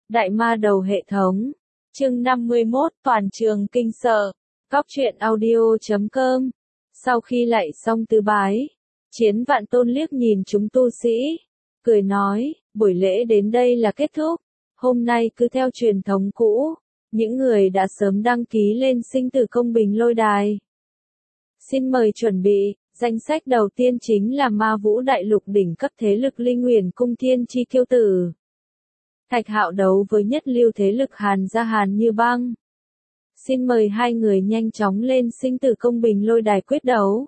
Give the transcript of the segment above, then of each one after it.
Đại ma đầu hệ thống. Chương 51, toàn trường kinh sợ. Cóc truyện audio.com. Sau khi lạy xong tứ bái, Chiến Vạn Tôn liếc nhìn chúng tu sĩ, cười nói, buổi lễ đến đây là kết thúc. Hôm nay cứ theo truyền thống cũ, những người đã sớm đăng ký lên sinh tử công bình lôi đài. Xin mời chuẩn bị, danh sách đầu tiên chính là Ma Vũ Đại Lục đỉnh cấp thế lực Linh Uyển Cung Thiên Chi Kiêu Tử. Thạch Hạo đấu với nhất lưu thế lực Hàn gia Hàn Như Băng. Xin mời hai người nhanh chóng lên sinh tử công bình lôi đài quyết đấu.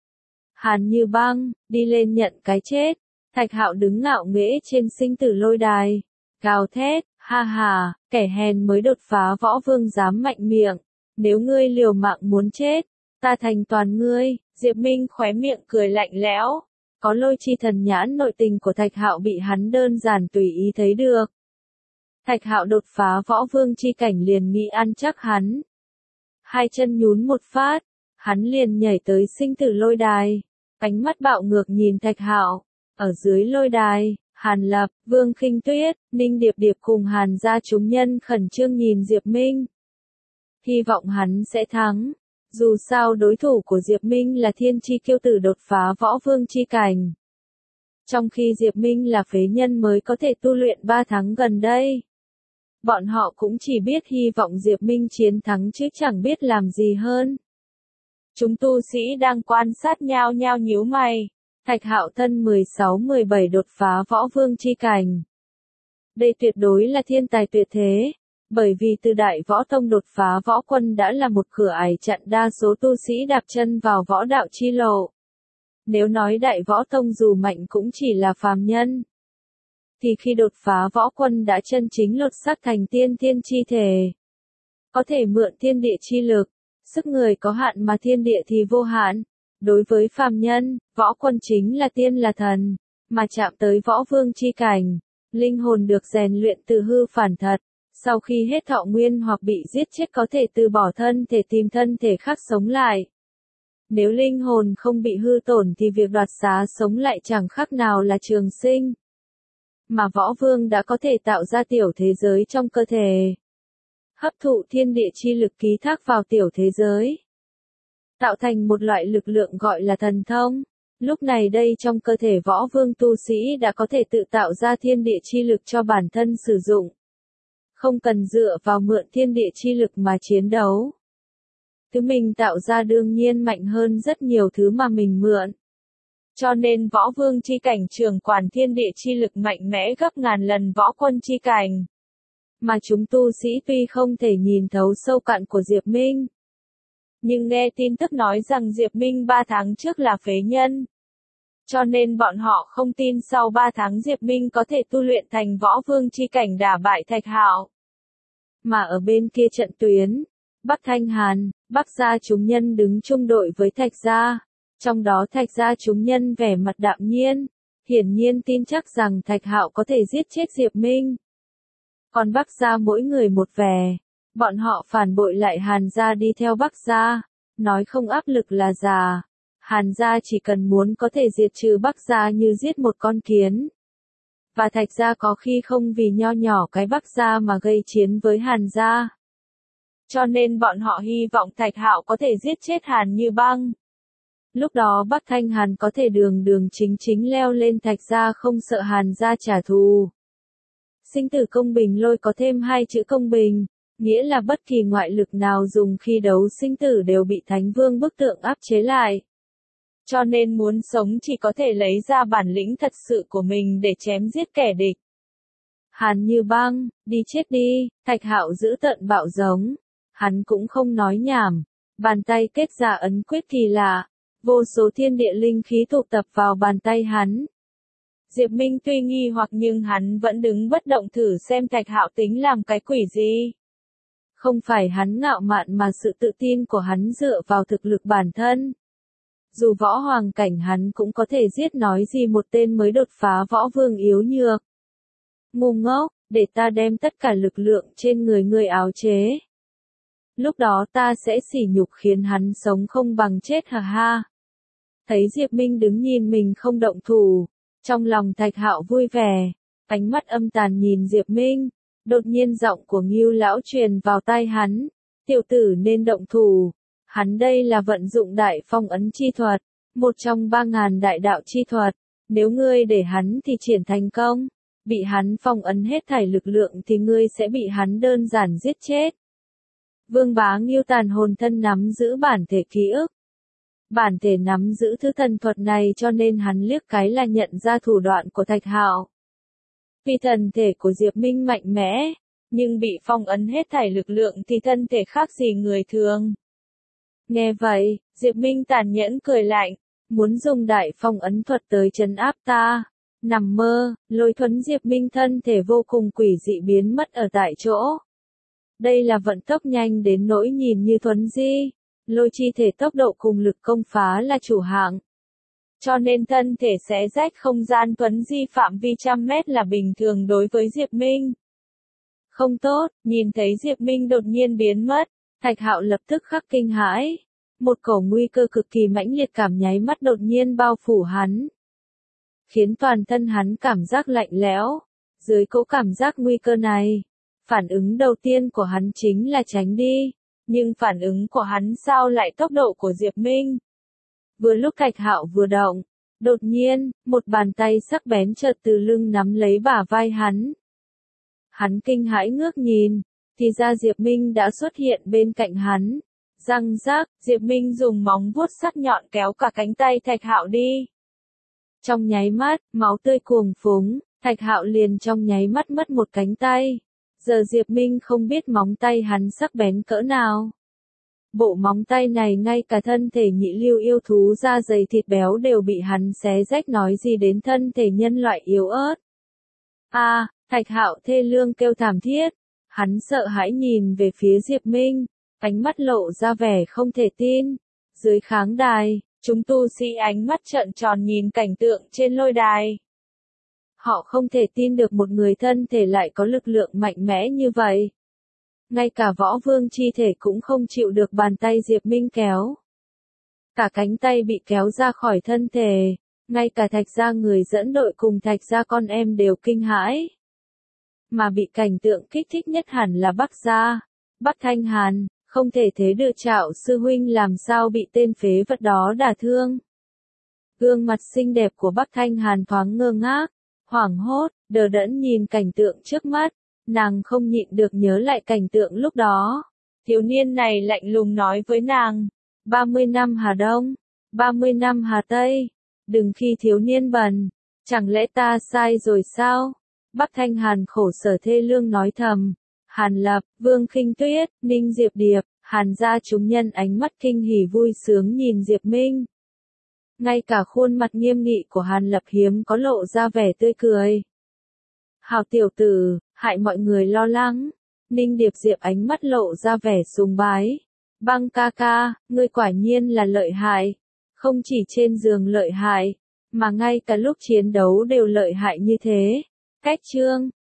Hàn Như Băng, đi lên nhận cái chết. Thạch Hạo đứng ngạo nghễ trên sinh tử lôi đài, gào thét, ha ha, kẻ hèn mới đột phá võ vương dám mạnh miệng. Nếu ngươi liều mạng muốn chết, ta thành toàn ngươi. Diệp Minh khóe miệng cười lạnh lẽo. Có lôi chi thần nhãn nội tình của Thạch Hạo bị hắn đơn giản tùy ý thấy được. Thạch Hạo đột phá võ vương chi cảnh liền nghĩ ăn chắc hắn. Hai chân nhún một phát, hắn liền nhảy tới sinh tử lôi đài. Ánh mắt bạo ngược nhìn Thạch Hạo. Ở dưới lôi đài, Hàn Lập, Vương Khinh Tuyết, Ninh Điệp Điệp cùng Hàn gia chúng nhân khẩn trương nhìn Diệp Minh. Hy vọng hắn sẽ thắng. Dù sao đối thủ của Diệp Minh là Thiên Chi Kiêu Tử đột phá võ vương chi cảnh. Trong khi Diệp Minh là phế nhân mới có thể tu luyện 3 tháng gần đây. Bọn họ cũng chỉ biết hy vọng Diệp Minh chiến thắng chứ chẳng biết làm gì hơn. Chúng tu sĩ đang quan sát nhao nhao nhíu mày. Thạch Hạo thân 16-17 đột phá võ vương chi cảnh. Đây tuyệt đối là thiên tài tuyệt thế. Bởi vì từ Đại Võ Tông đột phá võ quân đã là một cửa ải chặn đa số tu sĩ đạp chân vào võ đạo chi lộ. Nếu nói Đại Võ Tông dù mạnh cũng chỉ là phàm nhân, thì khi đột phá võ quân đã chân chính lột xác thành tiên thiên chi thể. Có thể mượn thiên địa chi lực, sức người có hạn mà thiên địa thì vô hạn. Đối với phàm nhân, võ quân chính là tiên là thần, mà chạm tới võ vương chi cảnh, linh hồn được rèn luyện từ hư phản thật. Sau khi hết thọ nguyên hoặc bị giết chết có thể từ bỏ thân thể tìm thân thể khác sống lại. Nếu linh hồn không bị hư tổn thì việc đoạt xá sống lại chẳng khác nào là trường sinh. Mà võ vương đã có thể tạo ra tiểu thế giới trong cơ thể. Hấp thụ thiên địa chi lực ký thác vào tiểu thế giới. Tạo thành một loại lực lượng gọi là thần thông. Lúc này đây trong cơ thể võ vương tu sĩ đã có thể tự tạo ra thiên địa chi lực cho bản thân sử dụng. Không cần dựa vào mượn thiên địa chi lực mà chiến đấu. Thứ mình tạo ra đương nhiên mạnh hơn rất nhiều thứ mà mình mượn. Cho nên võ vương chi cảnh trưởng quản thiên địa chi lực mạnh mẽ gấp ngàn lần võ quân chi cảnh. Mà chúng tu sĩ tuy không thể nhìn thấu sâu cạn của Diệp Minh, nhưng nghe tin tức nói rằng Diệp Minh 3 tháng trước là phế nhân. Cho nên bọn họ không tin sau 3 tháng Diệp Minh có thể tu luyện thành võ vương chi cảnh đả bại Thạch Hạo. Mà ở bên kia trận tuyến, Bắc Thanh Hàn, Bắc gia chúng nhân đứng chung đội với Thạch gia. Trong đó Thạch gia chúng nhân vẻ mặt đạm nhiên, hiển nhiên tin chắc rằng Thạch Hạo có thể giết chết Diệp Minh. Còn Bắc gia mỗi người một vẻ, bọn họ phản bội lại Hàn gia đi theo Bắc gia, nói không áp lực là già. Hàn gia chỉ cần muốn có thể diệt trừ Bắc gia như giết một con kiến. Và Thạch gia có khi không vì nho nhỏ cái Bắc gia mà gây chiến với Hàn gia. Cho nên bọn họ hy vọng Thạch Hạo có thể giết chết Hàn Như Băng. Lúc đó Bắc Thanh Hàn có thể đường đường chính chính leo lên Thạch gia không sợ Hàn gia trả thù. Sinh tử công bình lôi có thêm 2 chữ công bình, nghĩa là bất kỳ ngoại lực nào dùng khi đấu sinh tử đều bị Thánh Vương bức tượng áp chế lại. Cho nên muốn sống chỉ có thể lấy ra bản lĩnh thật sự của mình để chém giết kẻ địch. Hàn Như Băng, đi chết đi, Thạch Hạo giữ tợn bạo giống. Hắn cũng không nói nhảm. Bàn tay kết ra ấn quyết kỳ lạ. Vô số thiên địa linh khí tụ tập vào bàn tay hắn. Diệp Minh tuy nghi hoặc nhưng hắn vẫn đứng bất động thử xem Thạch Hạo tính làm cái quỷ gì. Không phải hắn ngạo mạn mà sự tự tin của hắn dựa vào thực lực bản thân. Dù võ hoàng cảnh hắn cũng có thể giết nói gì một tên mới đột phá võ vương yếu nhược. Ngu ngốc, để ta đem tất cả lực lượng trên người ngươi áo chế. Lúc đó ta sẽ sỉ nhục khiến hắn sống không bằng chết ha ha. Thấy Diệp Minh đứng nhìn mình không động thủ, trong lòng Thạch Hạo vui vẻ, ánh mắt âm tàn nhìn Diệp Minh, Đột nhiên giọng của Ngưu lão truyền vào tai hắn, tiểu tử nên động thủ. Hắn đây là vận dụng đại phong ấn chi thuật, một trong 3.000 đại đạo chi thuật. Nếu ngươi để hắn thì triển thành công, bị hắn phong ấn hết thảy lực lượng thì ngươi sẽ bị hắn đơn giản giết chết. Vương Bá Ngưu tàn hồn thân nắm giữ bản thể ký ức. Bản thể nắm giữ thứ thần thuật này cho nên hắn liếc cái là nhận ra thủ đoạn của Thạch Hạo. Vì thần thể của Diệp Minh mạnh mẽ, nhưng bị phong ấn hết thảy lực lượng thì thân thể khác gì người thường. Nghe vậy, Diệp Minh tàn nhẫn cười lạnh, muốn dùng đại phong ấn thuật tới trấn áp ta. Nằm mơ, Lôi Thuấn Diệp Minh thân thể vô cùng quỷ dị biến mất ở tại chỗ. Đây là vận tốc nhanh đến nỗi nhìn như thuấn di, lôi chi thể tốc độ cùng lực công phá là chủ hạng. Cho nên thân thể xé rách không gian thuấn di phạm vi trăm mét là bình thường đối với Diệp Minh. Không tốt, nhìn thấy Diệp Minh đột nhiên biến mất, Thạch Hạo lập tức khắc kinh hãi. Một cổ nguy cơ cực kỳ mãnh liệt cảm nháy mắt đột nhiên bao phủ hắn, khiến toàn thân hắn cảm giác lạnh lẽo. Dưới cỗ cảm giác nguy cơ này, phản ứng đầu tiên của hắn chính là tránh đi, nhưng phản ứng của hắn sao lại tốc độ của Diệp Minh. Vừa lúc Thạch Hạo vừa động, đột nhiên, một bàn tay sắc bén chợt từ lưng nắm lấy bả vai hắn. Hắn kinh hãi ngước nhìn, thì ra Diệp Minh đã xuất hiện bên cạnh hắn. Răng rác, Diệp Minh dùng móng vuốt sắc nhọn kéo cả cánh tay Thạch Hạo đi. Trong nháy mắt, máu tươi cuồng phúng, Thạch Hạo liền trong nháy mắt mất một cánh tay. Giờ Diệp Minh không biết móng tay hắn sắc bén cỡ nào. Bộ móng tay này ngay cả thân thể nhị lưu yêu thú da dày thịt béo đều bị hắn xé rách, nói gì đến thân thể nhân loại yếu ớt. Thạch Hạo thê lương kêu thảm thiết. Hắn sợ hãi nhìn về phía Diệp Minh, ánh mắt lộ ra vẻ không thể tin. Dưới kháng đài, chúng tu sĩ ánh mắt trợn tròn nhìn cảnh tượng trên lôi đài. Họ không thể tin được một người thân thể lại có lực lượng mạnh mẽ như vậy. Ngay cả võ vương chi thể cũng không chịu được bàn tay Diệp Minh kéo. Cả cánh tay bị kéo ra khỏi thân thể, ngay cả Thạch gia người dẫn đội cùng Thạch gia con em đều kinh hãi. Mà bị cảnh tượng kích thích nhất hẳn là Bắc gia, Bắc Thanh Hàn, không thể thế được Trạo sư huynh làm sao bị tên phế vật đó đả thương. Gương mặt xinh đẹp của Bắc Thanh Hàn thoáng ngơ ngác, hoảng hốt, đờ đẫn nhìn cảnh tượng trước mắt, nàng không nhịn được nhớ lại cảnh tượng lúc đó. Thiếu niên này lạnh lùng nói với nàng, 30 năm Hà Đông, 30 năm Hà Tây, đừng khi thiếu niên bần, chẳng lẽ ta sai rồi sao? Bắc Thanh Hàn khổ sở thê lương nói thầm. Hàn Lập, Vương Khinh Tuyết, Ninh Diệp Điệp, Hàn gia chúng nhân ánh mắt kinh hỉ vui sướng nhìn Diệp Minh. Ngay cả khuôn mặt nghiêm nghị của Hàn Lập hiếm có lộ ra vẻ tươi cười. Hào tiểu tử, hại mọi người lo lắng. Ninh Điệp Diệp ánh mắt lộ ra vẻ sùng bái. Băng ca ca, ngươi quả nhiên là lợi hại. Không chỉ trên giường lợi hại, mà ngay cả lúc chiến đấu đều lợi hại như thế. Cách chương